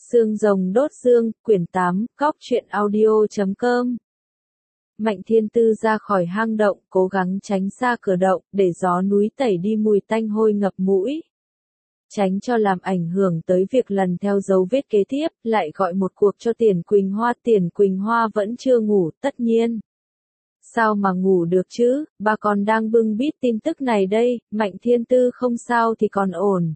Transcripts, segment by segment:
Xương rồng đốt xương, quyển 8, Góc truyện audio.com. Mạnh Thiên Tư ra khỏi hang động, cố gắng tránh xa cửa động, để gió núi tẩy đi mùi tanh hôi ngập mũi. Tránh cho làm ảnh hưởng tới việc lần theo dấu vết kế tiếp, lại gọi một cuộc cho Tiền Quỳnh Hoa. Tiền Quỳnh Hoa vẫn chưa ngủ, tất nhiên. Sao mà ngủ được chứ, bà còn đang bưng bít tin tức này đây. Mạnh Thiên Tư không sao thì còn ổn.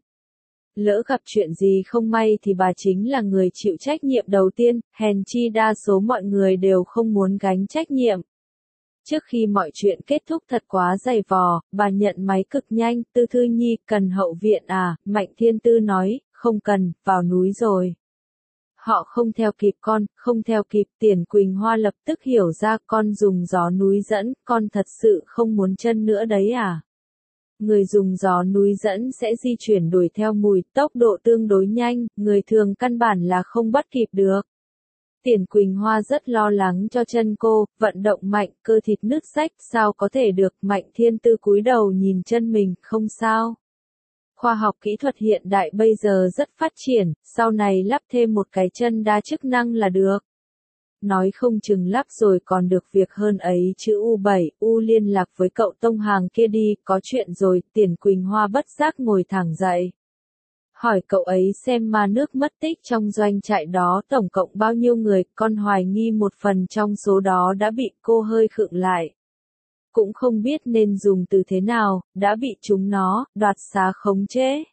Lỡ gặp chuyện gì không may thì bà chính là người chịu trách nhiệm đầu tiên, hèn chi đa số mọi người đều không muốn gánh trách nhiệm. Trước khi mọi chuyện kết thúc thật quá dày vò, bà nhận máy cực nhanh. Tư Thư Nhi, cần hậu viện à? Mạnh Thiên Tư nói, không cần, vào núi rồi. Họ không theo kịp con, không theo kịp. Tiền Quỳnh Hoa lập tức hiểu ra, con dùng gió núi dẫn, con thật sự không muốn chân nữa đấy à? Người dùng gió núi dẫn sẽ di chuyển đuổi theo mùi, tốc độ tương đối nhanh, người thường căn bản là không bắt kịp được. Tiền Quỳnh Hoa rất lo lắng cho chân cô, vận động mạnh, cơ thịt nứt rách, sao có thể được. Mạnh Thiên Tư cúi đầu nhìn chân mình, không sao. Khoa học kỹ thuật hiện đại bây giờ rất phát triển, sau này lắp thêm một cái chân đa chức năng là được. Nói không chừng lắp rồi còn được việc hơn ấy chứ. U7, liên lạc với cậu Tông Hàng kia đi, có chuyện rồi. Tiền Quỳnh Hoa bất giác ngồi thẳng dậy. Hỏi cậu ấy xem ma nước mất tích trong doanh trại đó tổng cộng bao nhiêu người, con hoài nghi một phần trong số đó đã bị. Cô hơi khựng lại. Cũng không biết nên dùng từ thế nào, đã bị chúng nó đoạt xá khống chế.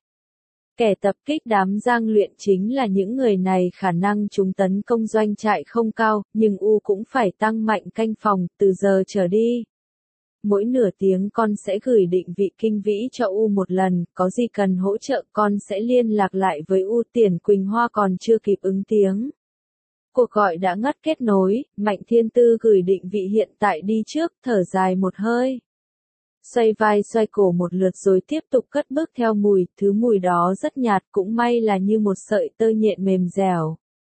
Kẻ tập kích đám giang luyện chính là những người này. Khả năng chúng tấn công doanh trại không cao, nhưng cũng phải tăng mạnh canh phòng, từ giờ trở đi. Mỗi nửa tiếng con sẽ gửi định vị kinh vĩ cho một lần, có gì cần hỗ trợ con sẽ liên lạc lại với Tiền Quỳnh Hoa còn chưa kịp ứng tiếng. Cuộc gọi đã ngắt kết nối, Mạnh Thiên Tư gửi định vị hiện tại đi trước, thở dài một hơi. Xoay vai xoay cổ một lượt rồi tiếp tục cất bước theo mùi, thứ mùi đó rất nhạt, cũng may là như một sợi tơ nhện mềm dẻo.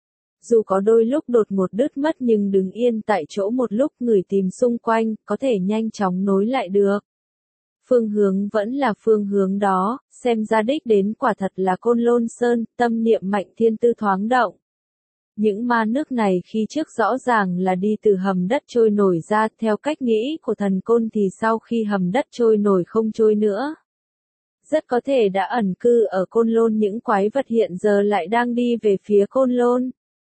Dù có đôi lúc đột ngột đứt mất nhưng đứng yên tại chỗ một lúc ngửi tìm xung quanh, có thể nhanh chóng nối lại được. Phương hướng vẫn là phương hướng đó, xem ra đích đến quả thật là Côn Lôn Sơn. Tâm niệm Mạnh Thiên Tư thoáng động. Những ma nước này khi trước rõ ràng là đi từ hầm đất trôi nổi ra, theo cách nghĩ của thần Côn thì sau khi hầm đất trôi nổi không trôi nữa. Rất có thể đã ẩn cư ở Côn Lôn, những quái vật hiện giờ lại đang đi về phía Côn Lôn.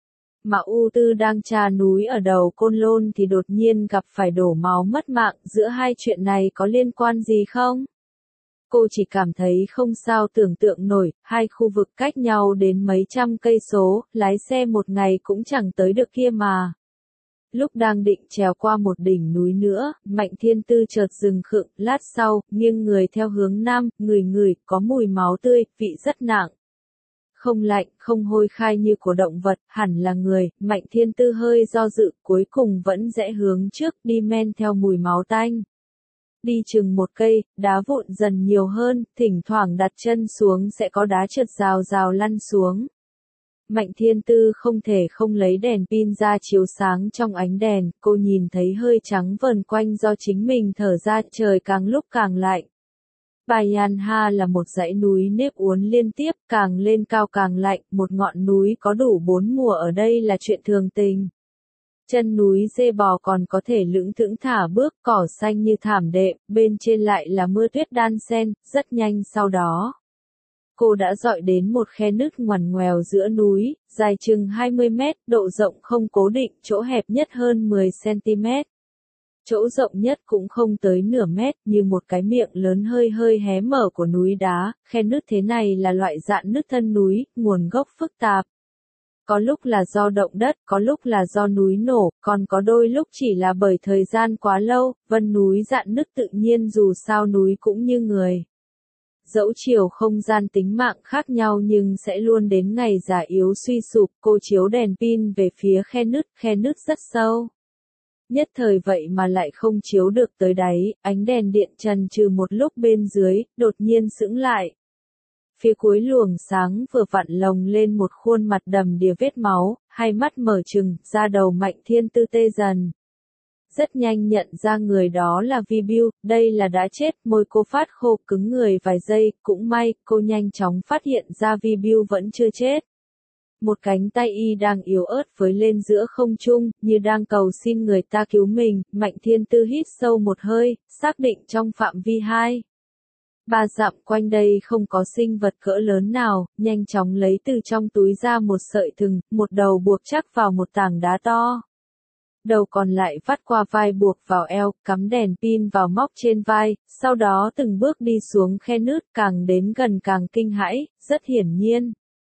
Mà Tư đang tra núi ở đầu Côn Lôn thì đột nhiên gặp phải đổ máu mất mạng, giữa hai chuyện này có liên quan gì không? Cô chỉ cảm thấy không sao tưởng tượng nổi, hai khu vực cách nhau đến mấy trăm cây số, lái xe một ngày cũng chẳng tới được kia mà. Lúc đang định trèo qua một đỉnh núi nữa, Mạnh Thiên Tư chợt dừng khựng, lát sau, nghiêng người theo hướng nam, ngửi, có mùi máu tươi, vị rất nặng. Không lạnh, không hôi khai như của động vật, hẳn là người. Mạnh Thiên Tư hơi do dự, cuối cùng vẫn rẽ hướng trước, đi men theo mùi máu tanh. Đi chừng một cây, đá vụn dần nhiều hơn, thỉnh thoảng đặt chân xuống sẽ có đá trượt rào rào lăn xuống. Mạnh Thiên Tư không thể không lấy đèn pin ra chiếu sáng trong ánh đèn, cô nhìn thấy hơi trắng vờn quanh do chính mình thở ra, trời càng lúc càng lạnh. Bayan Ha là một dãy núi nếp uốn liên tiếp, càng lên cao càng lạnh, một ngọn núi có đủ 4 mùa ở đây là chuyện thường tình. Chân núi dê bò còn có thể lững thững thả bước, cỏ xanh như thảm đệm, bên trên lại là mưa tuyết đan xen, rất nhanh sau đó. Cô đã dọi đến một khe nứt ngoằn ngoèo giữa núi, dài chừng 20 mét, độ rộng không cố định, chỗ hẹp nhất hơn 10 cm. Chỗ rộng nhất cũng không tới nửa mét, như một cái miệng lớn hơi hé mở của núi đá. Khe nứt thế này là loại dạn nứt thân núi, nguồn gốc phức tạp. Có lúc là do động đất, có lúc là do núi nổ, còn có đôi lúc chỉ là bởi thời gian quá lâu. Vân núi dạn nứt tự nhiên, dù sao núi cũng như người. Dẫu chiều không gian tính mạng khác nhau nhưng sẽ luôn đến ngày già yếu suy sụp. Cô chiếu đèn pin về phía khe nứt rất sâu. Nhất thời vậy mà lại không chiếu được tới đáy, ánh đèn điện trần trừ một lúc bên dưới, đột nhiên sững lại. Phía cuối luồng sáng vừa vặn lồng lên một khuôn mặt đầm đìa vết máu, hai mắt mở trừng, da đầu Mạnh Thiên Tư tê dần. Rất nhanh nhận ra người đó là Vi Bưu, đây là đã chết, môi cô phát khô cứng người vài giây, cũng may, cô nhanh chóng phát hiện ra Vi Bưu vẫn chưa chết. Một cánh tay y đang yếu ớt với lên giữa không trung, như đang cầu xin người ta cứu mình. Mạnh Thiên Tư hít sâu một hơi, xác định trong phạm vi 3 dặm quanh đây không có sinh vật cỡ lớn nào, nhanh chóng lấy từ trong túi ra một sợi thừng, một đầu buộc chắc vào một tảng đá to. Đầu còn lại vắt qua vai buộc vào eo, cắm đèn pin vào móc trên vai, sau đó từng bước đi xuống khe nứt, càng đến gần càng kinh hãi, rất hiển nhiên.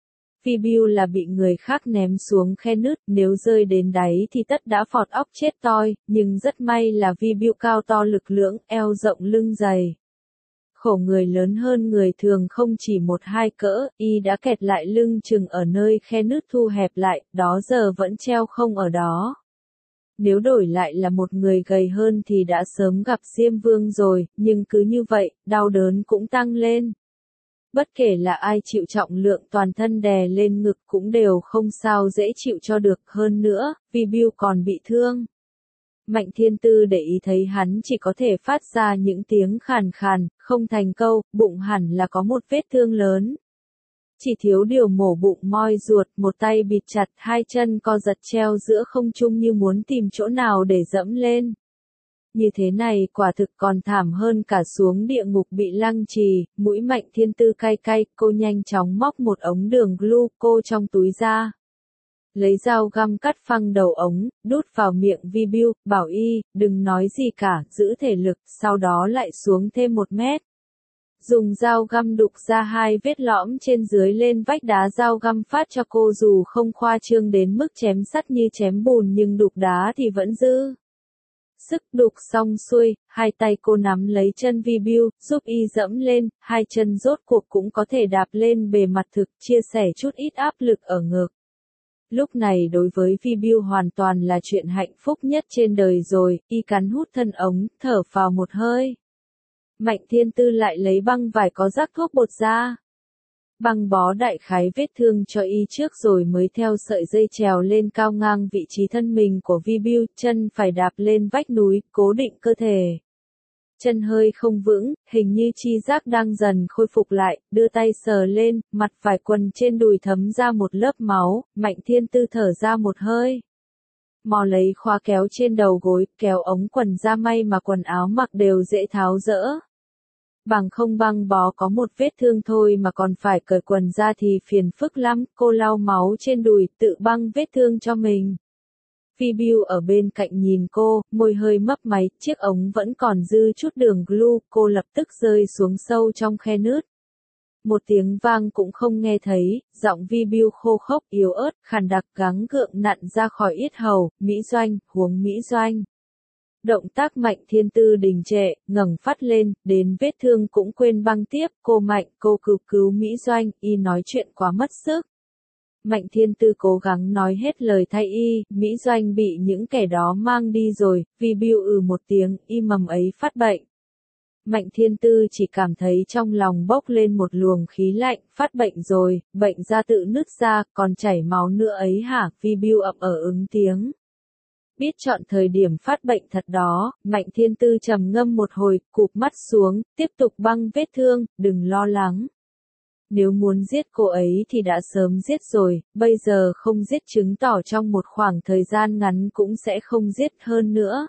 Fibiu là bị người khác ném xuống khe nứt, nếu rơi đến đáy thì tất đã phọt óc chết toi, nhưng rất may là Fibiu cao to lực lưỡng, eo rộng lưng dày. Khổ người lớn hơn người thường không chỉ 1-2 cỡ, y đã kẹt lại lưng chừng ở nơi khe nứt thu hẹp lại, đó giờ vẫn treo không ở đó. Nếu đổi lại là một người gầy hơn thì đã sớm gặp Diêm Vương rồi, nhưng cứ như vậy, đau đớn cũng tăng lên. Bất kể là ai chịu trọng lượng toàn thân đè lên ngực cũng đều không sao dễ chịu cho được, hơn nữa, Fibiu còn bị thương. Mạnh Thiên Tư để ý thấy hắn chỉ có thể phát ra những tiếng khàn khàn, không thành câu, bụng hẳn là có một vết thương lớn. Chỉ thiếu điều mổ bụng moi ruột, một tay bịt chặt, hai chân co giật treo giữa không trung như muốn tìm chỗ nào để dẫm lên. Như thế này quả thực còn thảm hơn cả xuống địa ngục bị lăng trì. Mũi Mạnh Thiên Tư cay cay, cô nhanh chóng móc một ống đường gluco trong túi ra. Lấy dao găm cắt phăng đầu ống, đút vào miệng Fibiu, bảo y, đừng nói gì cả, giữ thể lực, sau đó lại xuống thêm 1 mét. Dùng dao găm đục ra 2 vết lõm trên dưới lên vách đá, dao găm phát cho cô dù không khoa trương đến mức chém sắt như chém bùn nhưng đục đá thì vẫn dư sức. Đục xong xuôi, hai tay cô nắm lấy chân Fibiu, giúp y dẫm lên, hai chân rốt cuộc cũng có thể đạp lên bề mặt thực, chia sẻ chút ít áp lực ở ngực. Lúc này đối với Fibiu hoàn toàn là chuyện hạnh phúc nhất trên đời rồi, y cắn hút thân ống, thở vào một hơi. Mạnh Thiên Tư lại lấy băng vải có rắc thuốc bột ra. Băng bó đại khái vết thương cho y trước rồi mới theo sợi dây trèo lên cao ngang vị trí thân mình của Fibiu, chân phải đạp lên vách núi, cố định cơ thể. Chân hơi không vững, hình như chi giác đang dần khôi phục lại, đưa tay sờ lên, mặt vải quần trên đùi thấm ra một lớp máu, Mạnh Thiên Tư thở ra một hơi. Mò lấy khóa kéo trên đầu gối, kéo ống quần ra, may mà quần áo mặc đều dễ tháo dỡ. Bằng không băng bó có một vết thương thôi mà còn phải cởi quần ra thì phiền phức lắm, cô lau máu trên đùi, tự băng vết thương cho mình. Fibiu ở bên cạnh nhìn cô, môi hơi mấp máy, chiếc ống vẫn còn dư chút đường glue, cô lập tức rơi xuống sâu trong khe nứt. Một tiếng vang cũng không nghe thấy, giọng Fibiu khô khốc, yếu ớt, khàn đặc gắng gượng nặn ra khỏi yết hầu, Mỹ Doanh, huống Mỹ Doanh. Động tác Mạnh Thiên Tư đình trệ, ngẩng phát lên, đến vết thương cũng quên băng tiếp, cô Mạnh, cô cứu Mỹ Doanh, y nói chuyện quá mất sức. Mạnh Thiên Tư cố gắng nói hết lời thay y, Mỹ Doanh bị những kẻ đó mang đi rồi, Fibiu một tiếng, y mầm ấy phát bệnh. Mạnh Thiên Tư chỉ cảm thấy trong lòng bốc lên một luồng khí lạnh, phát bệnh rồi, bệnh da tự nứt ra, còn chảy máu nữa ấy hả, Fibiu ậm ứng tiếng. Biết chọn thời điểm phát bệnh thật đó, Mạnh Thiên Tư trầm ngâm một hồi, cụp mắt xuống, tiếp tục băng vết thương, đừng lo lắng. Nếu muốn giết cô ấy thì đã sớm giết rồi, bây giờ không giết chứng tỏ trong một khoảng thời gian ngắn cũng sẽ không giết hơn nữa.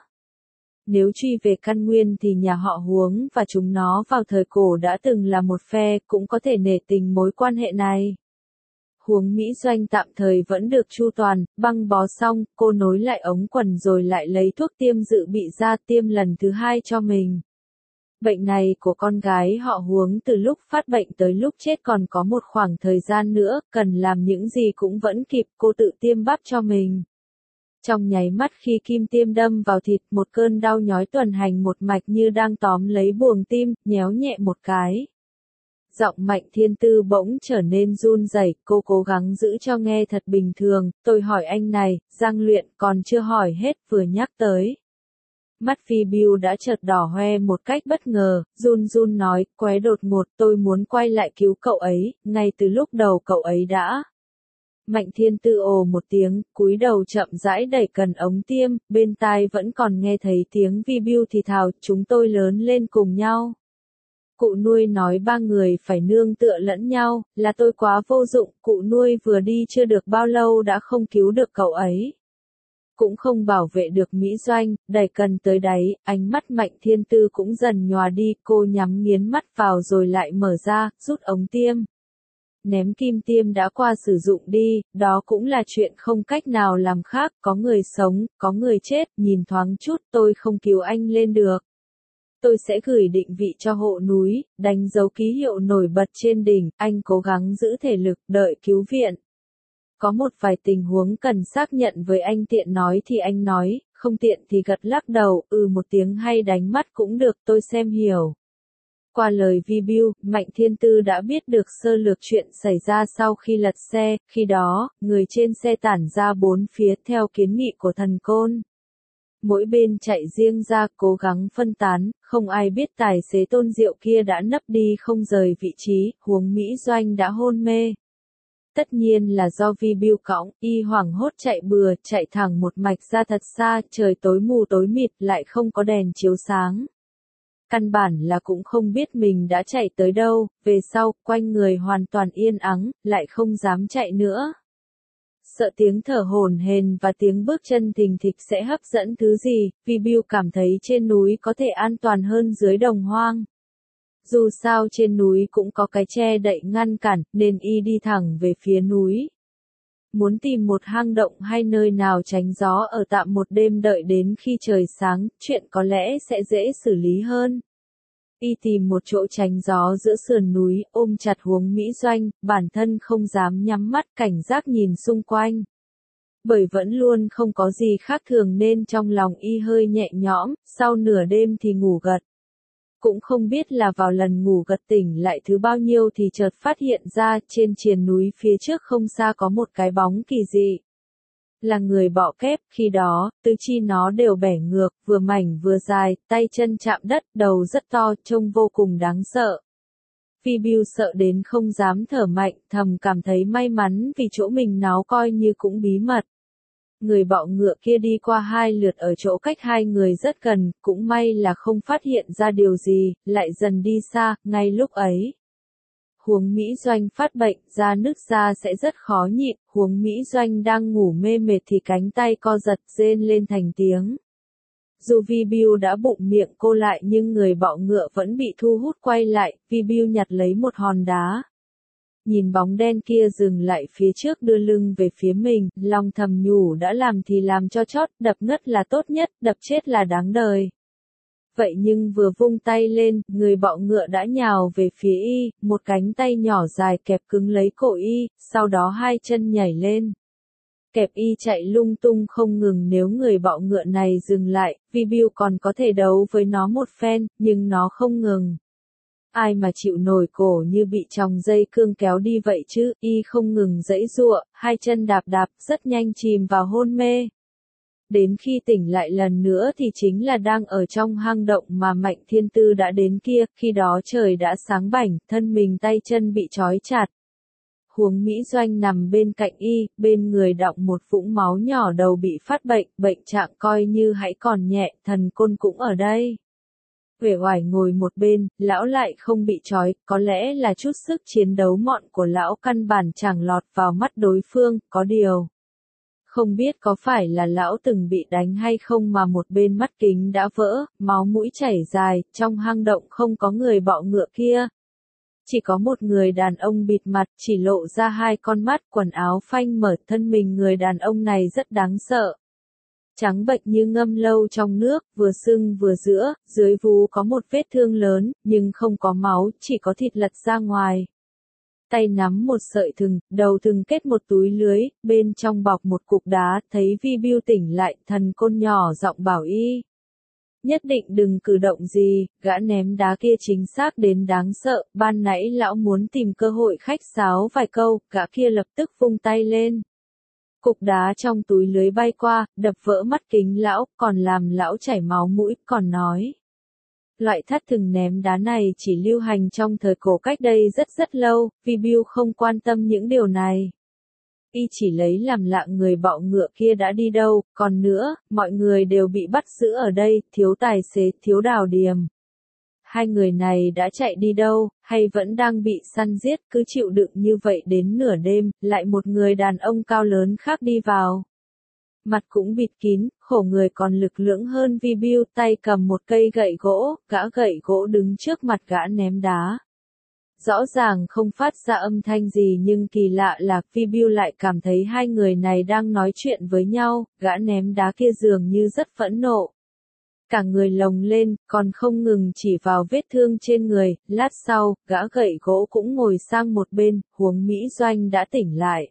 Nếu truy về căn nguyên thì nhà họ Huống và chúng nó vào thời cổ đã từng là một phe, cũng có thể nể tình mối quan hệ này. Huống Mỹ Doanh tạm thời vẫn được chu toàn, băng bó xong, cô nối lại ống quần rồi lại lấy thuốc tiêm dự bị ra tiêm lần thứ 2 cho mình. Bệnh này của con gái họ Huống từ lúc phát bệnh tới lúc chết còn có một khoảng thời gian nữa, cần làm những gì cũng vẫn kịp, cô tự tiêm bắp cho mình. Trong nháy mắt khi kim tiêm đâm vào thịt, một cơn đau nhói tuần hành một mạch như đang tóm lấy buồng tim, nhéo nhẹ một cái. Giọng Mạnh Thiên Tư bỗng trở nên run rẩy, cô cố gắng giữ cho nghe thật bình thường, tôi hỏi anh này, Giang Luyện, còn chưa hỏi hết, vừa nhắc tới. Mắt Fibiu đã chợt đỏ hoe một cách bất ngờ, run run nói, quái đột ngột, tôi muốn quay lại cứu cậu ấy, ngay từ lúc đầu cậu ấy đã. Mạnh Thiên Tư ồ một tiếng, cúi đầu chậm rãi đẩy cần ống tiêm, bên tai vẫn còn nghe thấy tiếng Fibiu thì thào, chúng tôi lớn lên cùng nhau. Cụ nuôi nói ba người phải nương tựa lẫn nhau, là tôi quá vô dụng, cụ nuôi vừa đi chưa được bao lâu đã không cứu được cậu ấy. Cũng không bảo vệ được Mỹ Doanh, đẩy cần tới đáy, ánh mắt Mạnh Thiên Tư cũng dần nhòa đi, cô nhắm nghiến mắt vào rồi lại mở ra, rút ống tiêm. Ném kim tiêm đã qua sử dụng đi, đó cũng là chuyện không cách nào làm khác, có người sống, có người chết, nhìn thoáng chút tôi không cứu anh lên được. Tôi sẽ gửi định vị cho hộ núi, đánh dấu ký hiệu nổi bật trên đỉnh, anh cố gắng giữ thể lực, đợi cứu viện. Có một vài tình huống cần xác nhận với anh, tiện nói thì anh nói, không tiện thì gật lắc đầu, một tiếng hay đánh mắt cũng được, tôi xem hiểu. Qua lời Vibiu, Mạnh Thiên Tư đã biết được sơ lược chuyện xảy ra sau khi lật xe, khi đó, người trên xe tản ra bốn phía theo kiến nghị của thần côn. Mỗi bên chạy riêng ra cố gắng phân tán, không ai biết tài xế Tôn Diệu kia đã nấp đi không rời vị trí, huống Mỹ Doanh đã hôn mê. Tất nhiên là do Vibiu cõng, y hoảng hốt chạy bừa, chạy thẳng một mạch ra thật xa, trời tối mù tối mịt lại không có đèn chiếu sáng. Căn bản là cũng không biết mình đã chạy tới đâu, về sau, quanh người hoàn toàn yên ắng, lại không dám chạy nữa. Sợ tiếng thở hổn hển và tiếng bước chân thình thịch sẽ hấp dẫn thứ gì, Vibiu cảm thấy trên núi có thể an toàn hơn dưới đồng hoang. Dù sao trên núi cũng có cái che đậy ngăn cản, nên y đi thẳng về phía núi. Muốn tìm một hang động hay nơi nào tránh gió ở tạm một đêm đợi đến khi trời sáng, chuyện có lẽ sẽ dễ xử lý hơn. Y tìm một chỗ tránh gió giữa sườn núi, ôm chặt Huống Mỹ Doanh, bản thân không dám nhắm mắt cảnh giác nhìn xung quanh. Bởi vẫn luôn không có gì khác thường nên trong lòng y hơi nhẹ nhõm, sau nửa đêm thì ngủ gật. Cũng không biết là vào lần ngủ gật tỉnh lại thứ bao nhiêu thì chợt phát hiện ra trên triền núi phía trước không xa có một cái bóng kỳ dị. Là người bọ kép, khi đó, tứ chi nó đều bẻ ngược, vừa mảnh vừa dài, tay chân chạm đất, đầu rất to, trông vô cùng đáng sợ. Vibiu sợ đến không dám thở mạnh, thầm cảm thấy may mắn vì chỗ mình nó coi như cũng bí mật. Người bọ ngựa kia đi qua 2 lượt ở chỗ cách 2 người rất gần, cũng may là không phát hiện ra điều gì, lại dần đi xa, ngay lúc ấy. Huống Mỹ Doanh phát bệnh, da nứt da sẽ rất khó nhịn, Huống Mỹ Doanh đang ngủ mê mệt thì cánh tay co giật rên lên thành tiếng. Dù Vibiu đã bụng miệng cô lại nhưng người bọ ngựa vẫn bị thu hút quay lại, Vibiu nhặt lấy một hòn đá. Nhìn bóng đen kia dừng lại phía trước đưa lưng về phía mình, lòng thầm nhủ đã làm thì làm cho chót, đập ngất là tốt nhất, đập chết là đáng đời. Vậy nhưng vừa vung tay lên, người bọ ngựa đã nhào về phía y, một cánh tay nhỏ dài kẹp cứng lấy cổ y, sau đó 2 chân nhảy lên. Kẹp y chạy lung tung không ngừng, nếu người bọ ngựa này dừng lại, Vibiu còn có thể đấu với nó một phen, nhưng nó không ngừng. Ai mà chịu nổi cổ như bị chòng dây cương kéo đi vậy chứ, y không ngừng giãy giụa, 2 chân đạp đạp, rất nhanh chìm vào hôn mê. Đến khi tỉnh lại lần nữa thì chính là đang ở trong hang động mà Mạnh Thiên Tư đã đến kia, khi đó trời đã sáng bảnh, thân mình tay chân bị trói chặt. Huống Mỹ Doanh nằm bên cạnh y, bên người đọng một vũng máu nhỏ, đầu bị phát bệnh, bệnh trạng coi như hãy còn nhẹ, thần côn cũng ở đây. Uể oải ngồi một bên, lão lại không bị trói, có lẽ là chút sức chiến đấu mọn của lão căn bản chẳng lọt vào mắt đối phương, có điều. Không biết có phải là lão từng bị đánh hay không mà một bên mắt kính đã vỡ, máu mũi chảy dài, trong hang động không có người bọ ngựa kia. Chỉ có một người đàn ông bịt mặt, chỉ lộ ra 2 con mắt, quần áo phanh mở, thân mình người đàn ông này rất đáng sợ. Trắng bệch như ngâm lâu trong nước, vừa sưng vừa giữa, dưới vú có một vết thương lớn, nhưng không có máu, chỉ có thịt lật ra ngoài. Tay nắm một sợi thừng, đầu thừng kết một túi lưới, bên trong bọc một cục đá, thấy Vibiu tỉnh lại, thần côn nhỏ giọng bảo y. Nhất định đừng cử động gì, gã ném đá kia chính xác đến đáng sợ, ban nãy lão muốn tìm cơ hội khách sáo vài câu, gã kia lập tức vung tay lên. Cục đá trong túi lưới bay qua, đập vỡ mắt kính lão, còn làm lão chảy máu mũi, còn nói. Loại thắt thừng ném đá này chỉ lưu hành trong thời cổ cách đây rất lâu, Vibiu không quan tâm những điều này. Y chỉ lấy làm lạ người bọ ngựa kia đã đi đâu, còn nữa, mọi người đều bị bắt giữ ở đây, thiếu tài xế, thiếu đào điềm. hai người này đã chạy đi đâu, hay vẫn đang bị săn giết, cứ chịu đựng như vậy đến nửa đêm, lại một người đàn ông cao lớn khác đi vào. Mặt cũng bịt kín, khổ người còn lực lưỡng hơn Vi Bưu, tay cầm một cây gậy gỗ, gã gậy gỗ đứng trước mặt gã ném đá. Rõ ràng không phát ra âm thanh gì nhưng kỳ lạ là Vi Bưu lại cảm thấy hai người này đang nói chuyện với nhau, gã ném đá kia dường như rất phẫn nộ. Cả người lồng lên, còn không ngừng chỉ vào vết thương trên người, lát sau, gã gậy gỗ cũng ngồi sang một bên, Huống Mỹ Doanh đã tỉnh lại.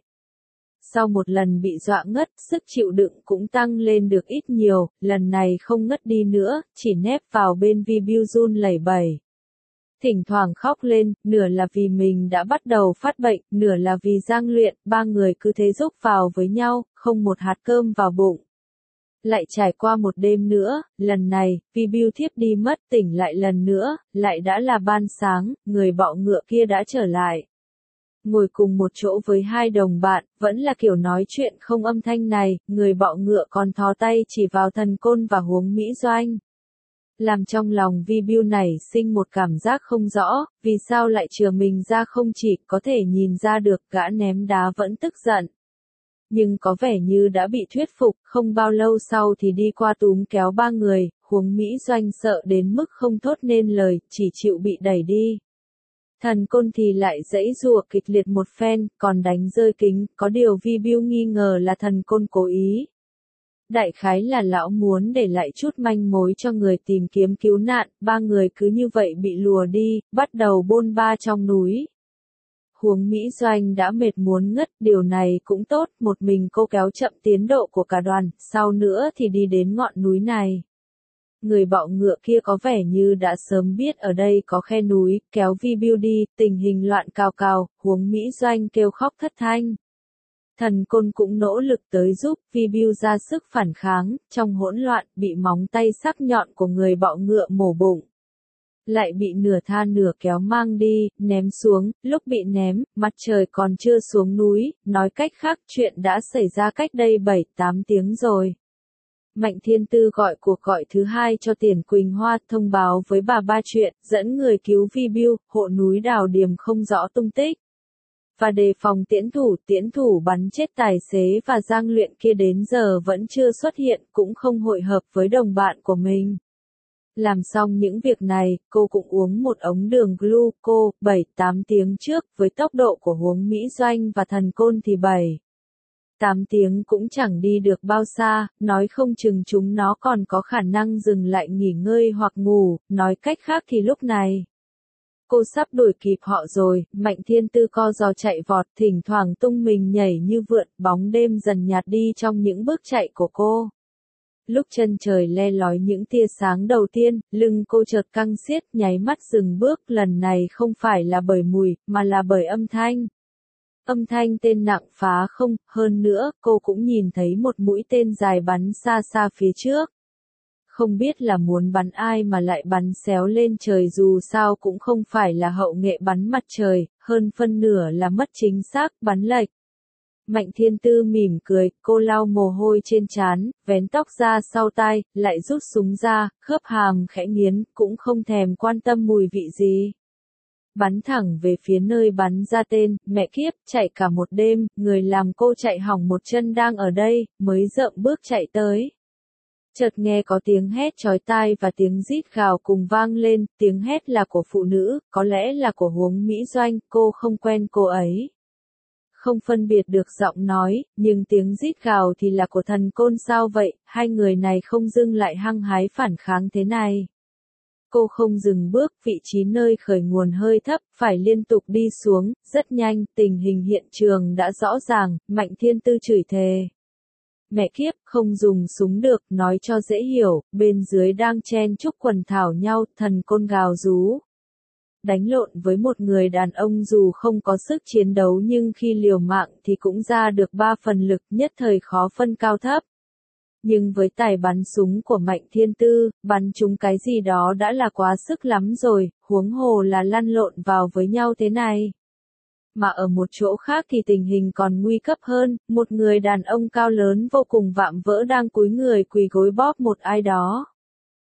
Sau một lần bị dọa ngất, sức chịu đựng cũng tăng lên được ít nhiều, lần này không ngất đi nữa, chỉ nép vào bên Vi Bưu run lẩy bẩy. Thỉnh thoảng khóc lên, nửa là vì mình đã bắt đầu phát bệnh, nửa là vì Giang Luyện, ba người cứ thế rúc vào với nhau, không một hạt cơm vào bụng. Lại trải qua một đêm nữa, lần này, Vi Bưu thiếp đi mất, tỉnh lại lần nữa, lại đã là ban sáng, người bọ ngựa kia đã trở lại. Ngồi cùng một chỗ với hai đồng bạn, vẫn là kiểu nói chuyện không âm thanh này, người bọ ngựa còn thò tay chỉ vào Thần Côn và Huống Mỹ Doanh. Làm trong lòng Vi Bưu nảy sinh một cảm giác không rõ, vì sao lại chừa mình ra, không chỉ có thể nhìn ra được gã ném đá vẫn tức giận. Nhưng có vẻ như đã bị thuyết phục, không bao lâu sau thì đi qua túm kéo ba người, Huống Mỹ Doanh sợ đến mức không thốt nên lời, chỉ chịu bị đẩy đi. Thần Côn thì lại giãy giụa kịch liệt một phen, còn đánh rơi kính, có điều Vi Bưu nghi ngờ là Thần Côn cố ý. Đại khái là lão muốn để lại chút manh mối cho người tìm kiếm cứu nạn, ba người cứ như vậy bị lùa đi, bắt đầu bôn ba trong núi. Huống Mỹ Doanh đã mệt muốn ngất, điều này cũng tốt, một mình cô kéo chậm tiến độ của cả đoàn, sau nữa thì đi đến ngọn núi này. Người bọ ngựa kia có vẻ như đã sớm biết ở đây có khe núi, kéo Vi Bưu đi, tình hình loạn cào cào, Huống Mỹ Doanh kêu khóc thất thanh. Thần Côn cũng nỗ lực tới giúp Vi Bưu ra sức phản kháng, trong hỗn loạn, bị móng tay sắc nhọn của người bọ ngựa mổ bụng. Lại bị nửa tha nửa kéo mang đi, ném xuống, lúc bị ném, mặt trời còn chưa xuống núi, nói cách khác chuyện đã xảy ra cách đây 7-8 tiếng rồi. Mạnh Thiên Tư gọi cuộc gọi thứ hai cho Tiền Quỳnh Hoa, thông báo với bà ba chuyện, dẫn người cứu Vi Bưu, hộ núi Đào Điềm không rõ tung tích. Và đề phòng tiễn thủ bắn chết tài xế và Giang Luyện kia đến giờ vẫn chưa xuất hiện, cũng không hội hợp với đồng bạn của mình. Làm xong những việc này, cô cũng uống một ống đường gluco, 7-8 tiếng trước, với tốc độ của Huống Mỹ Doanh và Thần Côn thì 7-8 tiếng cũng chẳng đi được bao xa, nói không chừng chúng nó còn có khả năng dừng lại nghỉ ngơi hoặc ngủ, nói cách khác thì lúc này. Cô sắp đuổi kịp họ rồi, Mạnh Thiên Tư co giò chạy vọt, thỉnh thoảng tung mình nhảy như vượn, bóng đêm dần nhạt đi trong những bước chạy của cô. Lúc chân trời le lói những tia sáng đầu tiên, lưng cô chợt căng xiết, nháy mắt dừng bước, lần này không phải là bởi mùi, mà là bởi âm thanh. Âm thanh tên nặng phá không, hơn nữa, cô cũng nhìn thấy một mũi tên dài bắn xa xa phía trước. Không biết là muốn bắn ai mà lại bắn xéo lên trời, dù sao cũng không phải là hậu nghệ bắn mặt trời, hơn phân nửa là mất chính xác, bắn lệch. Mạnh Thiên Tư mỉm cười, cô lau mồ hôi trên trán, vén tóc ra sau tai, lại rút súng ra, khớp hàm khẽ nghiến, cũng không thèm quan tâm mùi vị gì. Bắn thẳng về phía nơi bắn ra tên, mẹ kiếp, chạy cả một đêm, người làm cô chạy hỏng một chân đang ở đây, mới rợm bước chạy tới. Chợt nghe có tiếng hét chói tai và tiếng rít gào cùng vang lên, tiếng hét là của phụ nữ, có lẽ là của Huống Mỹ Doanh, cô không quen cô ấy. Không phân biệt được giọng nói, nhưng tiếng rít gào thì là của Thần Côn. Sao vậy, hai người này không dưng lại hăng hái phản kháng thế này. Cô không dừng bước, vị trí nơi khởi nguồn hơi thấp, phải liên tục đi xuống, rất nhanh, tình hình hiện trường đã rõ ràng, Mạnh Thiên Tư chửi thề. Mẹ kiếp, không dùng súng được, nói cho dễ hiểu, bên dưới đang chen chúc quần thảo nhau, Thần Côn gào rú. Đánh lộn với một người đàn ông dù không có sức chiến đấu nhưng khi liều mạng thì cũng ra được 3 phần lực, nhất thời khó phân cao thấp. Nhưng với tài bắn súng của Mạnh Thiên Tư, bắn trúng cái gì đó đã là quá sức lắm rồi, huống hồ là lăn lộn vào với nhau thế này. Mà ở một chỗ khác thì tình hình còn nguy cấp hơn, một người đàn ông cao lớn vô cùng vạm vỡ đang cúi người quỳ gối bóp một ai đó.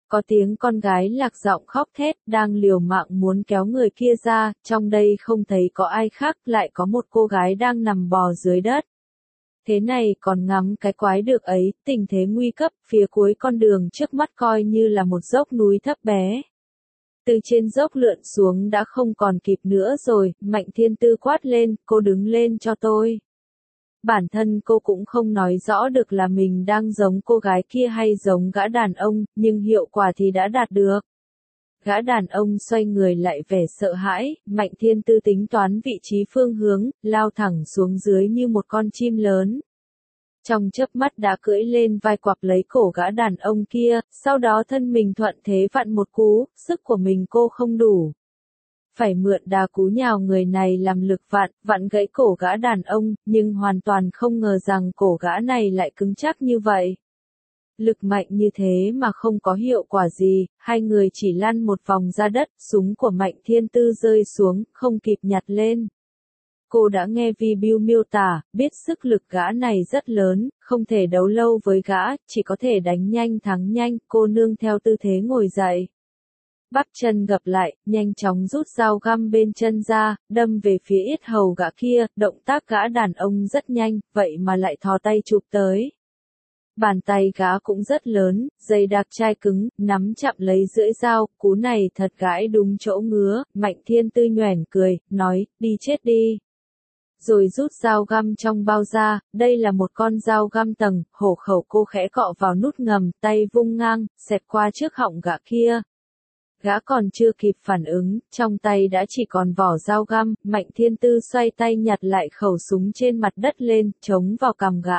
Có tiếng con gái lạc giọng khóc thét, đang liều mạng muốn kéo người kia ra, trong đây không thấy có ai khác, lại có một cô gái đang nằm bò dưới đất. Thế này còn ngắm cái quái được ấy, tình thế nguy cấp, phía cuối con đường trước mắt coi như là một dốc núi thấp bé. Từ trên dốc lượn xuống đã không còn kịp nữa rồi, Mạnh Thiên Tư quát lên, cô đứng lên cho tôi. Bản thân cô cũng không nói rõ được là mình đang giống cô gái kia hay giống gã đàn ông, nhưng hiệu quả thì đã đạt được. Gã đàn ông xoay người lại vẻ sợ hãi, Mạnh Thiên Tư tính toán vị trí phương hướng, lao thẳng xuống dưới như một con chim lớn. Trong chớp mắt đã cưỡi lên vai quặp lấy cổ gã đàn ông kia, sau đó thân mình thuận thế vặn một cú, sức của mình cô không đủ. Phải mượn đà cú nhào người này làm lực vặn gãy cổ gã đàn ông, nhưng hoàn toàn không ngờ rằng cổ gã này lại cứng chắc như vậy. Lực mạnh như thế mà không có hiệu quả gì, hai người chỉ lăn một vòng ra đất, súng của Mạnh Thiên Tư rơi xuống, không kịp nhặt lên. Cô đã nghe Vi Bưu miêu tả, biết sức lực gã này rất lớn, không thể đấu lâu với gã, chỉ có thể đánh nhanh thắng nhanh, cô nương theo tư thế ngồi dậy. Bắp chân gập lại, nhanh chóng rút dao găm bên chân ra, đâm về phía yết hầu gã kia, động tác gã đàn ông rất nhanh, vậy mà lại thò tay chụp tới. Bàn tay gã cũng rất lớn, dây đặc chai cứng, nắm chặn lấy lưỡi dao, cú này thật gãi đúng chỗ ngứa, Mạnh Thiên Tư nhoẻn cười, nói, đi chết đi. Rồi rút dao găm trong bao ra, đây là một con dao găm tầng, hổ khẩu cô khẽ cọ vào nút ngầm, tay vung ngang, xẹt qua trước họng gã kia. Gã còn chưa kịp phản ứng, trong tay đã chỉ còn vỏ dao găm, Mạnh Thiên Tư xoay tay nhặt lại khẩu súng trên mặt đất lên, chống vào cằm gã.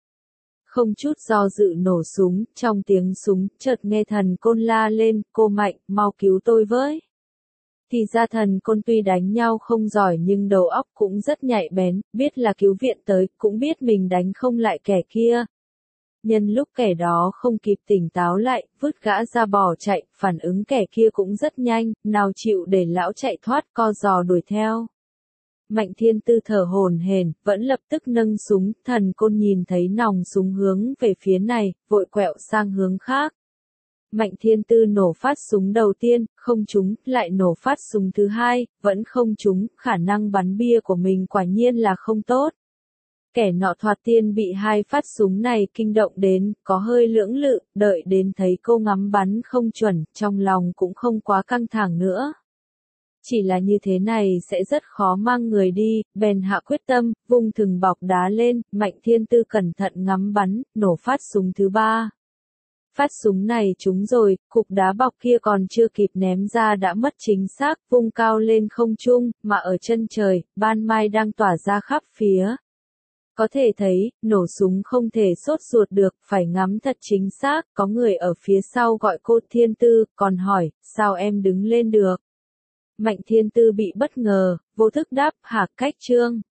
Không chút do dự nổ súng, trong tiếng súng, chợt nghe thần côn la lên, cô Mạnh, mau cứu tôi với. Thì ra thần côn tuy đánh nhau không giỏi nhưng đầu óc cũng rất nhạy bén, biết là cứu viện tới, cũng biết mình đánh không lại kẻ kia. Nhân lúc kẻ đó không kịp tỉnh táo lại, vứt gã ra bỏ chạy, phản ứng kẻ kia cũng rất nhanh, nào chịu để lão chạy thoát, co giò đuổi theo. Mạnh Thiên Tư thở hổn hển, vẫn lập tức nâng súng, thần côn nhìn thấy nòng súng hướng về phía này, vội quẹo sang hướng khác. Mạnh Thiên Tư nổ phát súng đầu tiên, không trúng, lại nổ phát súng thứ hai, vẫn không trúng, khả năng bắn bia của mình quả nhiên là không tốt. Kẻ nọ thoạt tiên bị hai phát súng này kinh động đến, có hơi lưỡng lự, đợi đến thấy cô ngắm bắn không chuẩn, trong lòng cũng không quá căng thẳng nữa. Chỉ là như thế này sẽ rất khó mang người đi, bèn hạ quyết tâm, vung thừng bọc đá lên, Mạnh Thiên Tư cẩn thận ngắm bắn, nổ phát súng thứ ba. Phát súng này trúng rồi, cục đá bọc kia còn chưa kịp ném ra đã mất chính xác, vung cao lên không trung, mà ở chân trời, ban mai đang tỏa ra khắp phía. Có thể thấy, nổ súng không thể sốt ruột được, phải ngắm thật chính xác, có người ở phía sau gọi cô Thiên Tư, còn hỏi, sao em đứng lên được? Mạnh Thiên Tư bị bất ngờ, vô thức đáp, hả cách trương.